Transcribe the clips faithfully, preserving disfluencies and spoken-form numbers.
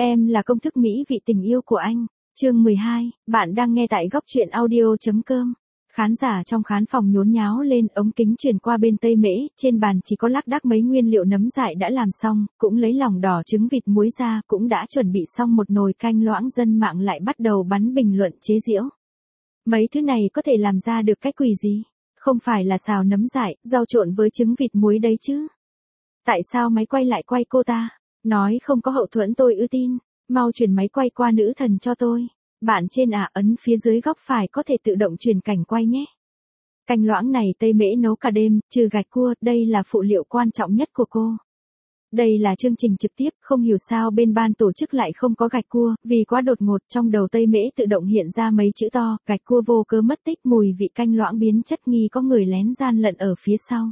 Em là công thức mỹ vị tình yêu của anh. Chương mười hai, bạn đang nghe tại góc truyện audio.com. Khán giả trong khán phòng nhốn nháo lên, ống kính chuyển qua bên Tây Mễ, trên bàn chỉ có lác đác mấy nguyên liệu nấm dại đã làm xong, cũng lấy lòng đỏ trứng vịt muối ra, cũng đã chuẩn bị xong một nồi canh loãng. Dân mạng lại bắt đầu bắn bình luận chế giễu. Mấy thứ này có thể làm ra được cái quỷ gì? Không phải là xào nấm dại, rau trộn với trứng vịt muối đấy chứ? Tại sao máy quay lại quay cô ta? Nói không có hậu thuẫn tôi ư tin. Mau chuyển máy quay qua nữ thần cho tôi. Bạn trên à, ấn phía dưới góc phải có thể tự động chuyển cảnh quay nhé. Canh loãng này Tây Mễ nấu cả đêm, trừ gạch cua, đây là phụ liệu quan trọng nhất của cô. Đây là chương trình trực tiếp, không hiểu sao bên ban tổ chức lại không có gạch cua, vì quá đột ngột. Trong đầu Tây Mễ tự động hiện ra mấy chữ to, gạch cua vô cớ mất tích, mùi vị canh loãng biến chất, nghi có người lén gian lận ở phía sau.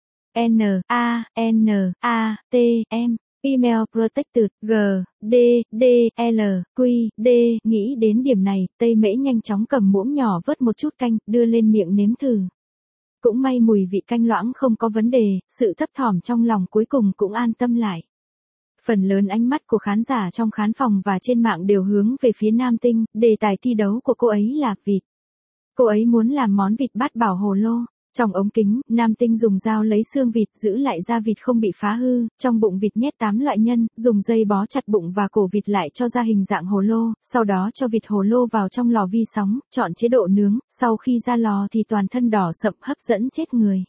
N A N A T M Email Protected, G, D, D, L, Q, D, nghĩ đến điểm này, Tây Mễ nhanh chóng cầm muỗng nhỏ vớt một chút canh, đưa lên miệng nếm thử. Cũng may mùi vị canh loãng không có vấn đề, sự thấp thỏm trong lòng cuối cùng cũng an tâm lại. Phần lớn ánh mắt của khán giả trong khán phòng và trên mạng đều hướng về phía Nam Tinh, đề tài thi đấu của cô ấy là vịt. Cô ấy muốn làm món vịt bát bảo hồ lô. Trong ống kính, Nam Tinh dùng dao lấy xương vịt, giữ lại da vịt không bị phá hư, trong bụng vịt nhét tám loại nhân, dùng dây bó chặt bụng và cổ vịt lại cho ra hình dạng hồ lô, sau đó cho vịt hồ lô vào trong lò vi sóng, chọn chế độ nướng, sau khi ra lò thì toàn thân đỏ sậm hấp dẫn chết người.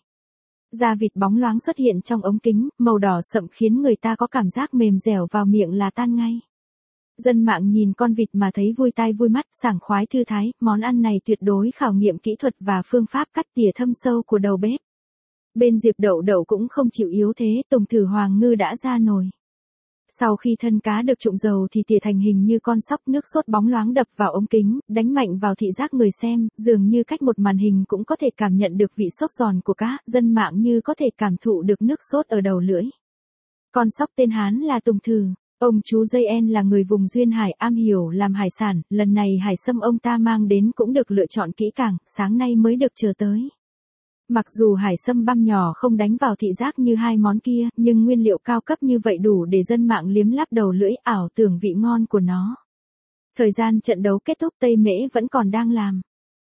Da vịt bóng loáng xuất hiện trong ống kính, màu đỏ sậm khiến người ta có cảm giác mềm dẻo vào miệng là tan ngay. Dân mạng nhìn con vịt mà thấy vui tai vui mắt, sảng khoái thư thái, món ăn này tuyệt đối khảo nghiệm kỹ thuật và phương pháp cắt tỉa thâm sâu của đầu bếp. Bên Diệp Đậu Đậu cũng không chịu yếu thế, Tùng thử Hoàng Ngư đã ra nồi. Sau khi thân cá được trụng dầu thì tỉa thành hình như con sóc, nước sốt bóng loáng đập vào ống kính, đánh mạnh vào thị giác người xem, dường như cách một màn hình cũng có thể cảm nhận được vị sốt giòn của cá, dân mạng như có thể cảm thụ được nước sốt ở đầu lưỡi. Con sóc tên Hán là Tùng thử. Ông chú Dây En là người vùng Duyên Hải, am hiểu làm hải sản, lần này hải sâm ông ta mang đến cũng được lựa chọn kỹ càng, sáng nay mới được chờ tới. Mặc dù hải sâm băm nhỏ không đánh vào thị giác như hai món kia, nhưng nguyên liệu cao cấp như vậy đủ để dân mạng liếm láp đầu lưỡi, ảo tưởng vị ngon của nó. Thời gian trận đấu kết thúc, Tây Mễ vẫn còn đang làm.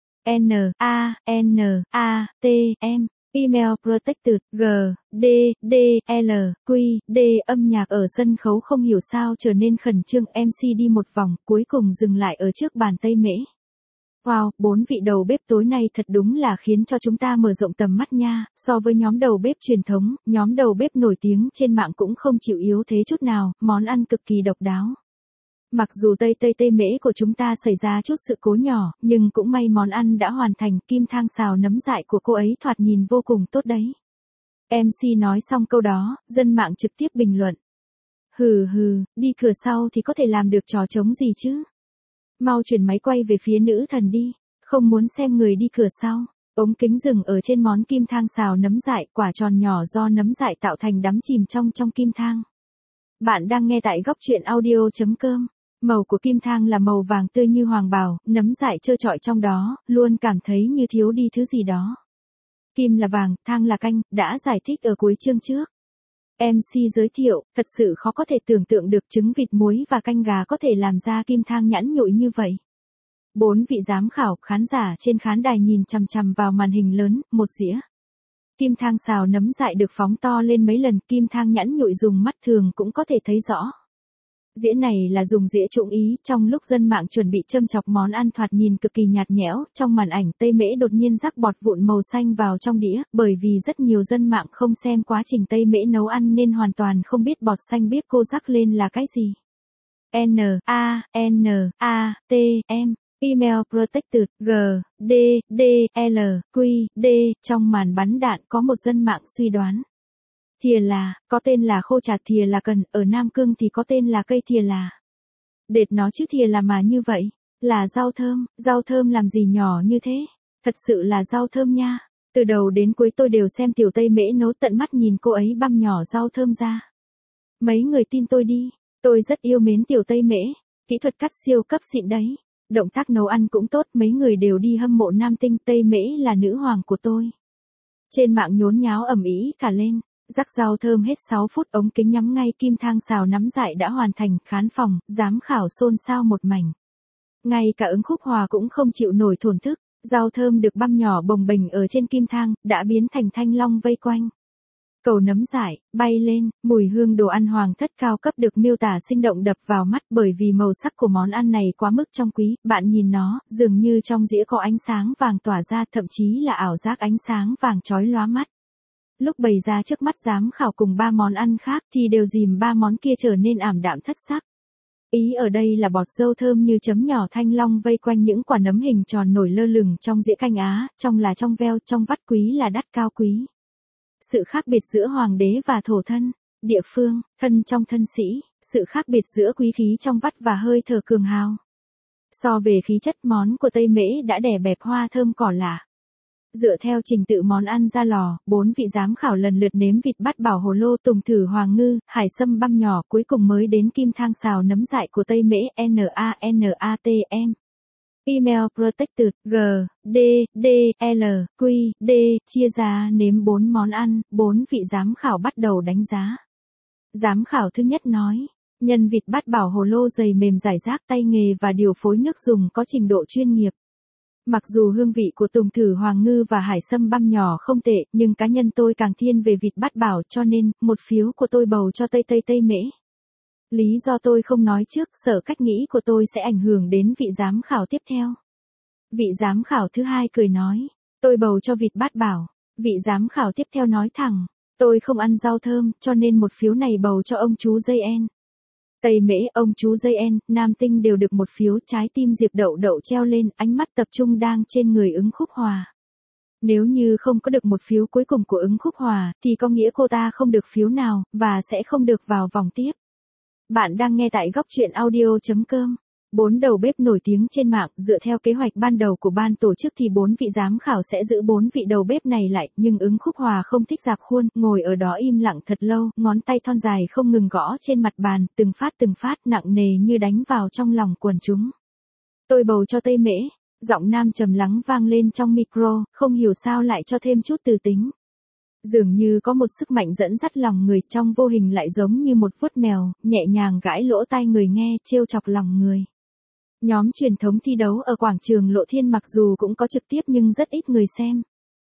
N A N A T M Email Protected, G, D, D, L, Q, D, âm nhạc ở sân khấu không hiểu sao trở nên khẩn trương, em xê đi một vòng, cuối cùng dừng lại ở trước bàn Tây Mễ. Wow, bốn vị đầu bếp tối nay thật đúng là khiến cho chúng ta mở rộng tầm mắt nha, so với nhóm đầu bếp truyền thống, nhóm đầu bếp nổi tiếng trên mạng cũng không chịu yếu thế chút nào, món ăn cực kỳ độc đáo. Mặc dù Tây Tây Tây Mễ của chúng ta xảy ra chút sự cố nhỏ, nhưng cũng may món ăn đã hoàn thành, kim thang xào nấm dại của cô ấy thoạt nhìn vô cùng tốt đấy. em xê nói xong câu đó, dân mạng trực tiếp bình luận. Hừ hừ, đi cửa sau thì có thể làm được trò trống gì chứ? Mau chuyển máy quay về phía nữ thần đi, không muốn xem người đi cửa sau. Ống kính dừng ở trên món kim thang xào nấm dại, quả tròn nhỏ do nấm dại tạo thành đắm chìm trong trong kim thang. Bạn đang nghe tại góc truyện audio.com. Màu của kim thang là màu vàng tươi như hoàng bào, nấm dại trơ trọi trong đó, luôn cảm thấy như thiếu đi thứ gì đó. Kim là vàng, thang là canh, đã giải thích ở cuối chương trước. em xê giới thiệu, thật sự khó có thể tưởng tượng được trứng vịt muối và canh gà có thể làm ra kim thang nhẵn nhụi như vậy. Bốn vị giám khảo, khán giả trên khán đài nhìn chằm chằm vào màn hình lớn, một dĩa. Kim thang xào nấm dại được phóng to lên mấy lần, kim thang nhẵn nhụi dùng mắt thường cũng có thể thấy rõ. Dĩa này là dùng dĩa trụng ý, trong lúc dân mạng chuẩn bị châm chọc món ăn thoạt nhìn cực kỳ nhạt nhẽo, trong màn ảnh Tây Mễ đột nhiên rắc bọt vụn màu xanh vào trong đĩa, bởi vì rất nhiều dân mạng không xem quá trình Tây Mễ nấu ăn nên hoàn toàn không biết bọt xanh biếc cô rắc lên là cái gì. N A N A T M Email Protected, G, D, D, L, Q, D, trong màn bắn đạn có một dân mạng suy đoán. Thìa là, có tên là khô chạt thìa là cần, ở Nam Cương thì có tên là cây thìa là. Đệt nó chứ thìa là mà như vậy, là rau thơm, rau thơm làm gì nhỏ như thế, thật sự là rau thơm nha. Từ đầu đến cuối tôi đều xem tiểu Tây Mễ nấu, tận mắt nhìn cô ấy băm nhỏ rau thơm ra. Mấy người tin tôi đi, tôi rất yêu mến tiểu Tây Mễ, kỹ thuật cắt siêu cấp xịn đấy, động tác nấu ăn cũng tốt, mấy người đều đi hâm mộ Nam Tinh, Tây Mễ là nữ hoàng của tôi. Trên mạng nhốn nháo ầm ĩ cả lên. Rắc rau thơm hết sáu phút, ống kính nhắm ngay kim thang xào nắm dại đã hoàn thành, khán phòng, giám khảo xôn xao một mảnh. Ngay cả Ứng Khúc Hòa cũng không chịu nổi thổn thức, rau thơm được băm nhỏ bồng bềnh ở trên kim thang, đã biến thành thanh long vây quanh. Cầu nấm dại, bay lên, mùi hương đồ ăn hoàng thất cao cấp được miêu tả sinh động đập vào mắt bởi vì màu sắc của món ăn này quá mức trong quý, bạn nhìn nó, dường như trong dĩa có ánh sáng vàng tỏa ra, thậm chí là ảo giác ánh sáng vàng chói lóa mắt. Lúc bày ra trước mắt giám khảo cùng ba món ăn khác thì đều dìm ba món kia trở nên ảm đạm thất sắc. Ý ở đây là bọt dâu thơm như chấm nhỏ thanh long vây quanh những quả nấm hình tròn nổi lơ lửng trong dĩa canh Á, trong là trong veo, trong vắt quý là đắt cao quý. Sự khác biệt giữa hoàng đế và thổ thân, địa phương, thân trong thân sĩ, sự khác biệt giữa quý khí trong vắt và hơi thở cường hào. So về khí chất, món của Tây Mễ đã đè bẹp hoa thơm cỏ lạ. Dựa theo trình tự món ăn ra lò, bốn vị giám khảo lần lượt nếm vịt bát bảo hồ lô, tùng thử hoàng ngư, hải sâm băm nhỏ, cuối cùng mới đến kim thang xào nấm dại của Tây Mễ. NANATM Email Protected G D D L Q D chia ra nếm bốn món ăn, bốn vị giám khảo bắt đầu đánh giá. Giám khảo thứ nhất nói, nhân vịt bát bảo hồ lô dày mềm rải rác, tay nghề và điều phối nước dùng có trình độ chuyên nghiệp. Mặc dù hương vị của tùng thử hoàng ngư và hải sâm băm nhỏ không tệ, nhưng cá nhân tôi càng thiên về vịt bát bảo, cho nên, một phiếu của tôi bầu cho Tây Tây Tây Mễ. Lý do tôi không nói trước, sợ cách nghĩ của tôi sẽ ảnh hưởng đến vị giám khảo tiếp theo. Vị giám khảo thứ hai cười nói, tôi bầu cho vịt bát bảo. Vị giám khảo tiếp theo nói thẳng, tôi không ăn rau thơm, cho nên một phiếu này bầu cho ông chú Dây En. Tây Mễ, ông chú Dây En, Nam Tinh đều được một phiếu, trái tim Diệp Đậu Đậu treo lên, ánh mắt tập trung đang trên người Ứng Khúc Hòa. Nếu như không có được một phiếu cuối cùng của Ứng Khúc Hòa, thì có nghĩa cô ta không được phiếu nào, và sẽ không được vào vòng tiếp. Bạn đang nghe tại góc truyện audio chấm com. Bốn đầu bếp nổi tiếng trên mạng, dựa theo kế hoạch ban đầu của ban tổ chức thì bốn vị giám khảo sẽ giữ bốn vị đầu bếp này lại, nhưng Ứng Khúc Hòa không thích rạp khuôn, ngồi ở đó im lặng thật lâu, ngón tay thon dài không ngừng gõ trên mặt bàn, từng phát từng phát nặng nề như đánh vào trong lòng quần chúng. Tôi bầu cho Tây Mễ, giọng nam trầm lắng vang lên trong micro, không hiểu sao lại cho thêm chút từ tính. Dường như có một sức mạnh dẫn dắt lòng người, trong vô hình lại giống như một vuốt mèo, nhẹ nhàng gãi lỗ tai người nghe, trêu chọc lòng người. Nhóm truyền thống thi đấu ở quảng trường Lộ Thiên mặc dù cũng có trực tiếp nhưng rất ít người xem.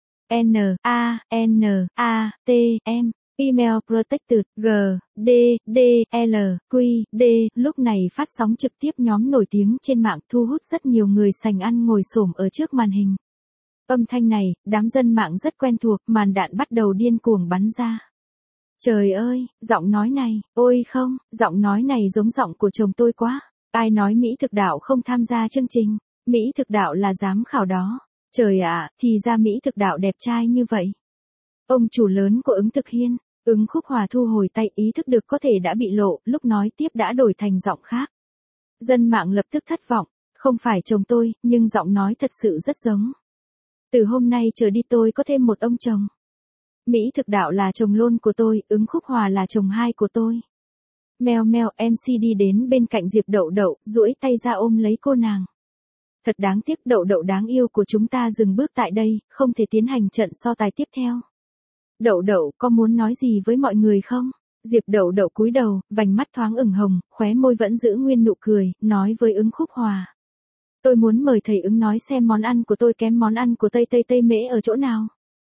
N A N A T M Email Protected G D D L Q D lúc này phát sóng trực tiếp nhóm nổi tiếng trên mạng, thu hút rất nhiều người sành ăn ngồi xổm ở trước màn hình. Âm thanh này, đám dân mạng rất quen thuộc, màn đạn bắt đầu điên cuồng bắn ra. Trời ơi, giọng nói này, ôi không, giọng nói này giống giọng của chồng tôi quá. Ai nói Mỹ Thực Đạo không tham gia chương trình? Mỹ Thực Đạo là giám khảo đó. Trời ạ, thì ra Mỹ Thực Đạo đẹp trai như vậy. Ông chủ lớn của Ứng Thực Hiên, Ứng Khúc Hòa thu hồi tay, ý thức được có thể đã bị lộ, lúc nói tiếp đã đổi thành giọng khác. Dân mạng lập tức thất vọng, không phải chồng tôi, nhưng giọng nói thật sự rất giống. Từ hôm nay trở đi tôi có thêm một ông chồng. Mỹ Thực Đạo là chồng luôn của tôi, Ứng Khúc Hòa là chồng hai của tôi. Meo meo, em xê đi đến bên cạnh Diệp Đậu Đậu, duỗi tay ra ôm lấy cô nàng. Thật đáng tiếc, Đậu Đậu đáng yêu của chúng ta dừng bước tại đây, không thể tiến hành trận so tài tiếp theo. Đậu Đậu, có muốn nói gì với mọi người không? Diệp Đậu Đậu cúi đầu, vành mắt thoáng ửng hồng, khóe môi vẫn giữ nguyên nụ cười, nói với Ứng Khúc Hòa. Tôi muốn mời thầy Ứng nói xem món ăn của tôi kém món ăn của Tây Tây Tây Mễ ở chỗ nào.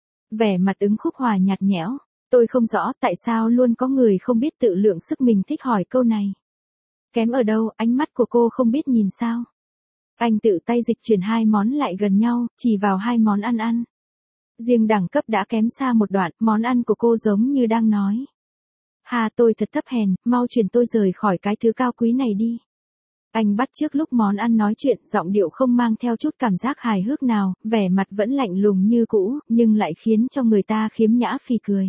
Vẻ mặt Ứng Khúc Hòa nhạt nhẽo. Tôi không rõ tại sao luôn có người không biết tự lượng sức mình thích hỏi câu này. Kém ở đâu, ánh mắt của cô không biết nhìn sao. Anh tự tay dịch chuyển hai món lại gần nhau, chỉ vào hai món ăn ăn. Riêng đẳng cấp đã kém xa một đoạn, món ăn của cô giống như đang nói. Hà tôi thật thấp hèn, mau chuyển tôi rời khỏi cái thứ cao quý này đi. Anh bắt chước lúc món ăn nói chuyện, giọng điệu không mang theo chút cảm giác hài hước nào, vẻ mặt vẫn lạnh lùng như cũ, nhưng lại khiến cho người ta khiếm nhã phì cười.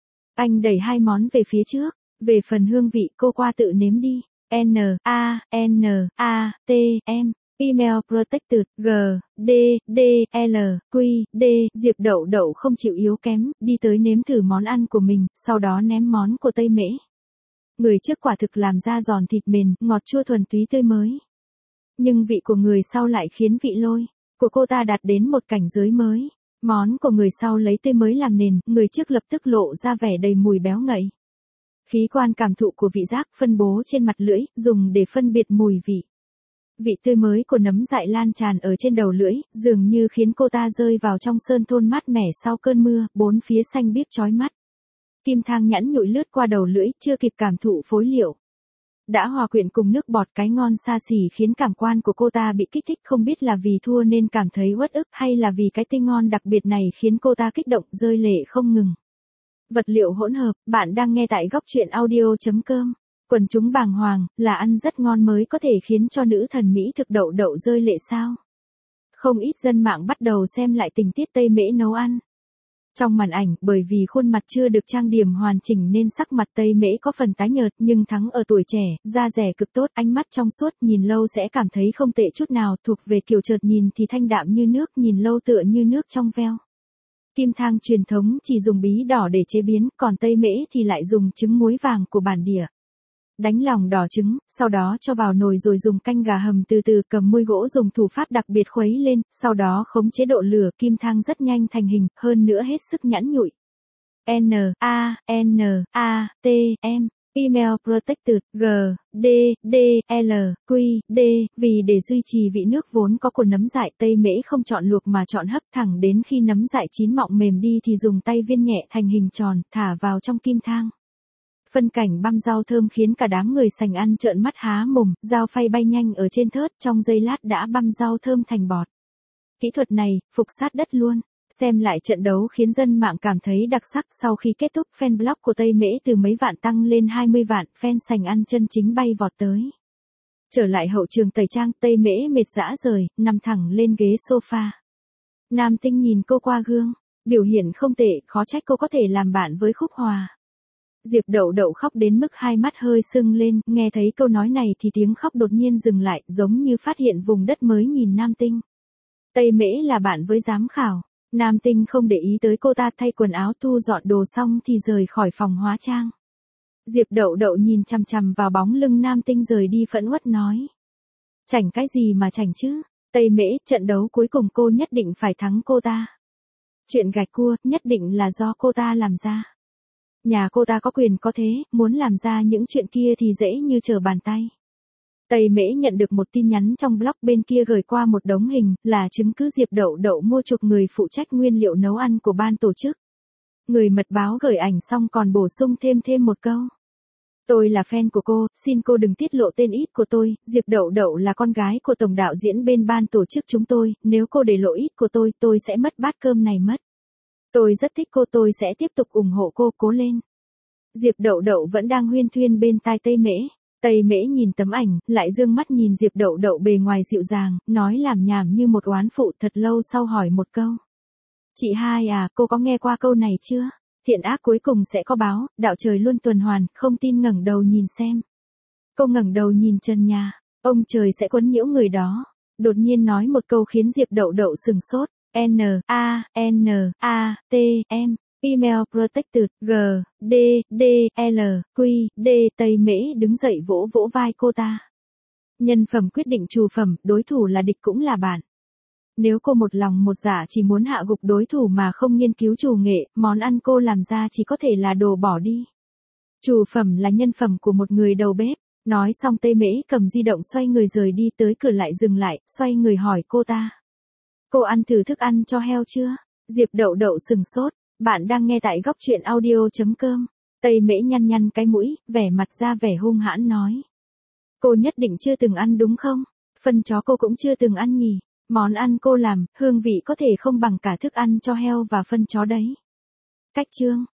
Anh đẩy hai món về phía trước, về phần hương vị cô qua tự nếm đi. N A N A T M Email Protected G D D L Q D Diệp Đậu Đậu không chịu yếu kém, đi tới nếm thử món ăn của mình, sau đó ném món của Tây Mễ. Người trước quả thực làm ra giòn thịt mềm, ngọt chua thuần túy tươi mới. Nhưng vị của người sau lại khiến vị lôi của cô ta đạt đến một cảnh giới mới. Món của người sau lấy tươi mới làm nền, người trước lập tức lộ ra vẻ đầy mùi béo ngậy. Khí quan cảm thụ của vị giác phân bố trên mặt lưỡi, dùng để phân biệt mùi vị. Vị tươi mới của nấm dại lan tràn ở trên đầu lưỡi, dường như khiến cô ta rơi vào trong sơn thôn mát mẻ sau cơn mưa, bốn phía xanh biếc chói mắt. Kim thang nhẵn nhụi lướt qua đầu lưỡi, chưa kịp cảm thụ phối liệu. Đã hòa quyện cùng nước bọt, cái ngon xa xỉ khiến cảm quan của cô ta bị kích thích, không biết là vì thua nên cảm thấy uất ức hay là vì cái tinh ngon đặc biệt này khiến cô ta kích động rơi lệ không ngừng. Vật liệu hỗn hợp, bạn đang nghe tại góc truyện audio.com. Quần chúng bàng hoàng, là ăn rất ngon mới có thể khiến cho nữ thần Mỹ thực đậu đậu rơi lệ sao? Không ít dân mạng bắt đầu xem lại tình tiết Tây Mễ nấu ăn. Trong màn ảnh, bởi vì khuôn mặt chưa được trang điểm hoàn chỉnh nên sắc mặt Tây Mễ có phần tái nhợt, nhưng thắng ở tuổi trẻ, da dẻ cực tốt, ánh mắt trong suốt, nhìn lâu sẽ cảm thấy không tệ chút nào, thuộc về kiểu chợt nhìn thì thanh đạm như nước, nhìn lâu tựa như nước trong veo. Kim thang truyền thống chỉ dùng bí đỏ để chế biến, còn Tây Mễ thì lại dùng trứng muối vàng của bản địa. Đánh lòng đỏ trứng, sau đó cho vào nồi rồi dùng canh gà hầm từ từ, cầm muôi gỗ dùng thủ pháp đặc biệt khuấy lên, sau đó khống chế độ lửa, kim thang rất nhanh thành hình, hơn nữa hết sức nhẵn nhụi. N A N A T M Email Protected G D D L Q D vì để duy trì vị nước vốn có của nấm dại, Tây Mễ không chọn luộc mà chọn hấp, thẳng đến khi nấm dại chín mọng mềm đi thì dùng tay viên nhẹ thành hình tròn, thả vào trong kim thang. Phân cảnh băm rau thơm khiến cả đám người sành ăn trợn mắt há mồm, dao phay bay nhanh ở trên thớt, trong giây lát đã băm rau thơm thành bọt. Kỹ thuật này, phục sát đất luôn. Xem lại trận đấu khiến dân mạng cảm thấy đặc sắc, sau khi kết thúc fan blog của Tây Mễ từ mấy vạn tăng lên hai mươi vạn, fan sành ăn chân chính bay vọt tới. Trở lại hậu trường tẩy trang, Tây Mễ mệt rã rời, nằm thẳng lên ghế sofa. Nam Tinh nhìn cô qua gương, biểu hiện không tệ, khó trách cô có thể làm bạn với Khúc Hòa. Diệp Đậu Đậu khóc đến mức hai mắt hơi sưng lên, nghe thấy câu nói này thì tiếng khóc đột nhiên dừng lại, giống như phát hiện vùng đất mới nhìn Nam Tinh. Tây Mễ là bạn với giám khảo. Nam Tinh không để ý tới cô ta, thay quần áo thu dọn đồ xong thì rời khỏi phòng hóa trang. Diệp Đậu Đậu nhìn chằm chằm vào bóng lưng Nam Tinh rời đi phẫn uất nói. Chảnh cái gì mà chảnh chứ? Tây Mễ, trận đấu cuối cùng cô nhất định phải thắng cô ta. Chuyện gạch cua, nhất định là do cô ta làm ra. Nhà cô ta có quyền có thế, muốn làm ra những chuyện kia thì dễ như trở bàn tay. Tây Mễ nhận được một tin nhắn trong blog bên kia gửi qua một đống hình, là chứng cứ Diệp Đậu Đậu mua chuộc người phụ trách nguyên liệu nấu ăn của ban tổ chức. Người mật báo gửi ảnh xong còn bổ sung thêm thêm một câu. Tôi là fan của cô, xin cô đừng tiết lộ tên ít của tôi, Diệp Đậu Đậu là con gái của tổng đạo diễn bên ban tổ chức chúng tôi, nếu cô để lộ ít của tôi, tôi sẽ mất bát cơm này mất. Tôi rất thích cô, tôi sẽ tiếp tục ủng hộ cô, cố lên. Diệp Đậu Đậu vẫn đang huyên thuyên bên tai Tây Mễ. Tây Mễ nhìn tấm ảnh, lại dương mắt nhìn Diệp Đậu Đậu bề ngoài dịu dàng, nói làm nhảm như một oán phụ, thật lâu sau hỏi một câu. Chị hai à, cô có nghe qua câu này chưa? Thiện ác cuối cùng sẽ có báo, đạo trời luôn tuần hoàn, không tin ngẩng đầu nhìn xem. Cô ngẩng đầu nhìn trần nhà, ông trời sẽ quấn nhiễu người đó. Đột nhiên nói một câu khiến Diệp Đậu Đậu sừng sốt. N A N A T M Email Protected G D D L Q D Tây Mễ đứng dậy vỗ vỗ vai cô ta. Nhân phẩm quyết định trù phẩm, đối thủ là địch cũng là bạn. Nếu cô một lòng một dạ chỉ muốn hạ gục đối thủ mà không nghiên cứu trù nghệ, món ăn cô làm ra chỉ có thể là đồ bỏ đi. Trù phẩm là nhân phẩm của một người đầu bếp. Nói xong Tây Mễ cầm di động xoay người rời đi, tới cửa lại dừng lại, xoay người hỏi cô ta. Cô ăn thử thức ăn cho heo chưa? Diệp Đậu Đậu sừng sốt. Bạn đang nghe tại góc truyện audio.com. Tây Mễ nhăn nhăn cái mũi, vẻ mặt ra vẻ hung hãn nói. Cô nhất định chưa từng ăn đúng không? Phân chó cô cũng chưa từng ăn nhỉ? Món ăn cô làm, hương vị có thể không bằng cả thức ăn cho heo và phân chó đấy. Cách chương.